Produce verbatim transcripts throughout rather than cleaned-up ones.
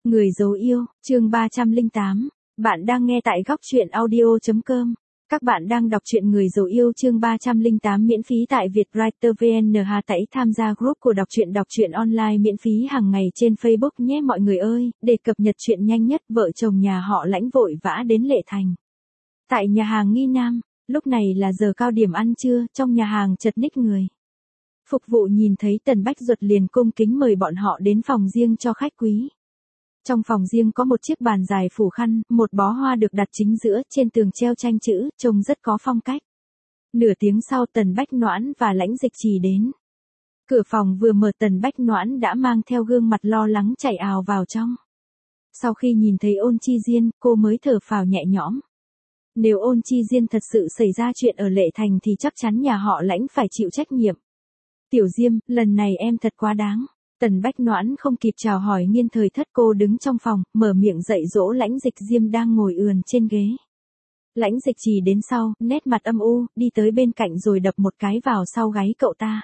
Người dấu yêu, chương ba trăm lẻ tám. Bạn đang nghe tại góc truyện audio chấm com. Các bạn đang đọc truyện Người dấu yêu chương ba trăm lẻ tám miễn phí tại Vietwriter vê en. Hà Tẩy tham gia group của đọc truyện đọc truyện online miễn phí hàng ngày trên Facebook nhé mọi người ơi, để cập nhật truyện nhanh nhất. Vợ chồng nhà họ Lãnh vội vã đến Lệ Thành. Tại nhà hàng Nghi Nam, lúc này là giờ cao điểm ăn trưa, trong nhà hàng chật ních người. Phục vụ nhìn thấy Tần Bách Duật liền cung kính mời bọn họ đến phòng riêng cho khách quý. Trong phòng riêng có một chiếc bàn dài phủ khăn, một bó hoa được đặt chính giữa, trên tường treo tranh chữ, trông rất có phong cách. Nửa tiếng sau Tần Bách Noãn và Lãnh Dịch Trì đến. Cửa phòng vừa mở Tần Bách Noãn đã mang theo gương mặt lo lắng chạy ào vào trong. Sau khi nhìn thấy Ôn Chi Diên, cô mới thở phào nhẹ nhõm. Nếu Ôn Chi Diên thật sự xảy ra chuyện ở Lệ Thành thì chắc chắn nhà họ Lãnh phải chịu trách nhiệm. Tiểu Diêm, lần này em thật quá đáng. Tần Bách Noãn không kịp chào hỏi Nghiên Thời Thất, cô đứng trong phòng, mở miệng dạy dỗ Lãnh Dịch Diêm đang ngồi ườn trên ghế. Lãnh Dịch Trì đến sau, nét mặt âm u, đi tới bên cạnh rồi đập một cái vào sau gáy cậu ta.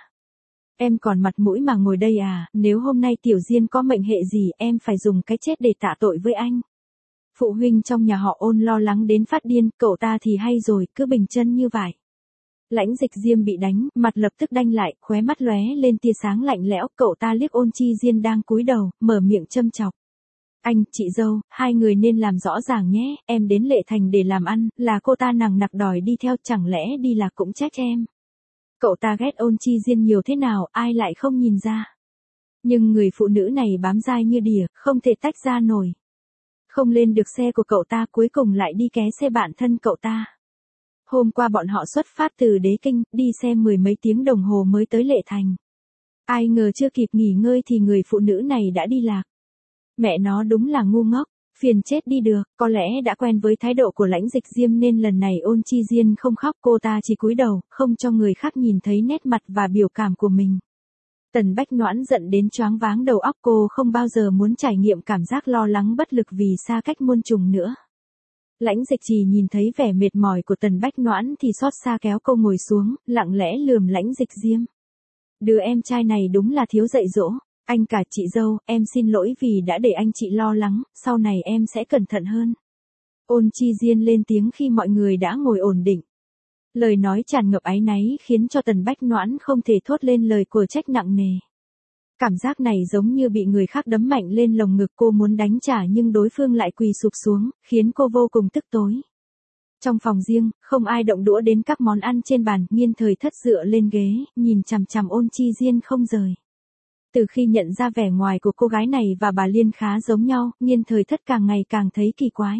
Em còn mặt mũi mà ngồi đây à, nếu hôm nay Tiểu Diên có mệnh hệ gì em phải dùng cái chết để tạ tội với anh. Phụ huynh trong nhà họ Ôn lo lắng đến phát điên, cậu ta thì hay rồi, cứ bình chân như vậy. Lãnh Dịch Diêm bị đánh, mặt lập tức đanh lại, khóe mắt lóe lên tia sáng lạnh lẽo, cậu ta liếc Ôn Chi Diên đang cúi đầu, mở miệng châm chọc. Anh, chị dâu, hai người nên làm rõ ràng nhé, em đến Lệ Thành để làm ăn, là cô ta nằng nặc đòi đi theo, chẳng lẽ đi lạc cũng trách em. Cậu ta ghét Ôn Chi Diên nhiều thế nào, ai lại không nhìn ra. Nhưng người phụ nữ này bám dai như đỉa, không thể tách ra nổi. Không lên được xe của cậu ta, cuối cùng lại đi ké xe bạn thân cậu ta. Hôm qua bọn họ xuất phát từ Đế Kinh, đi xe mười mấy tiếng đồng hồ mới tới Lệ Thành. Ai ngờ chưa kịp nghỉ ngơi thì người phụ nữ này đã đi lạc. Mẹ nó đúng là ngu ngốc, phiền chết đi được, có lẽ đã quen với thái độ của Lãnh Dịch Diêm nên lần này Ôn Chi Diên không khóc, cô ta chỉ cúi đầu, không cho người khác nhìn thấy nét mặt và biểu cảm của mình. Tần Bách Noãn giận đến choáng váng đầu óc, cô không bao giờ muốn trải nghiệm cảm giác lo lắng bất lực vì xa cách muôn trùng nữa. Lãnh Dịch Trì nhìn thấy vẻ mệt mỏi của Tần Bách Noãn thì xót xa kéo cô ngồi xuống, lặng lẽ lườm Lãnh Dịch Diêm. Đứa em trai này đúng là thiếu dạy dỗ. Anh cả, chị dâu, em xin lỗi vì đã để anh chị lo lắng, sau này em sẽ cẩn thận hơn. Ôn Chi Diên lên tiếng khi mọi người đã ngồi ổn định. Lời nói tràn ngập áy náy khiến cho Tần Bách Noãn không thể thốt lên lời của trách nặng nề. Cảm giác này giống như bị người khác đấm mạnh lên lồng ngực, cô muốn đánh trả nhưng đối phương lại quỳ sụp xuống, khiến cô vô cùng tức tối. Trong phòng riêng, không ai động đũa đến các món ăn trên bàn, Nghiên Thời Thất dựa lên ghế, nhìn chằm chằm Ôn Chi Diên không rời. Từ khi nhận ra vẻ ngoài của cô gái này và bà Liên khá giống nhau, Nghiên Thời Thất càng ngày càng thấy kỳ quái.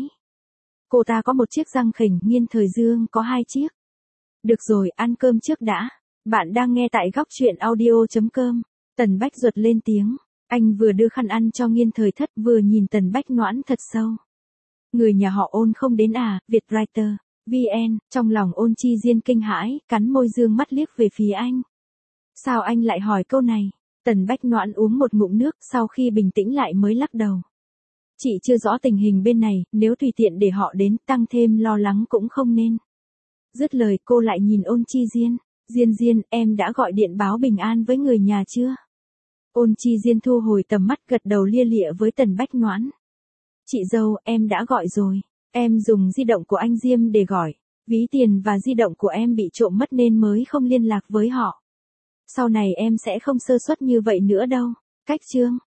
Cô ta có một chiếc răng khỉnh, Nghiên Thời Dương có hai chiếc. Được rồi, ăn cơm trước đã. Bạn đang nghe tại góc truyện audio chấm com. Tần Bách Duật lên tiếng. Anh vừa đưa khăn ăn cho Nghiên Thời Thất vừa nhìn Tần Bách Noãn thật sâu. Người nhà họ Ôn không đến à, Vietwriter vê en, trong lòng Ôn Chi Diên kinh hãi, cắn môi dương mắt liếc về phía anh. Sao anh lại hỏi câu này? Tần Bách Noãn uống một ngụm nước, sau khi bình tĩnh lại mới lắc đầu. Chị chưa rõ tình hình bên này, nếu tùy tiện để họ đến, tăng thêm lo lắng cũng không nên. Dứt lời cô lại nhìn Ôn Chi Diên. Diên Diên, em đã gọi điện báo bình an với người nhà chưa? Ôn Chi Diên thu hồi tầm mắt, gật đầu lia lịa với Tần Bách Noãn. Chị dâu, em đã gọi rồi. Em dùng di động của anh Diêm để gọi. Ví tiền và di động của em bị trộm mất nên mới không liên lạc với họ. Sau này em sẽ không sơ suất như vậy nữa đâu. Cách chương.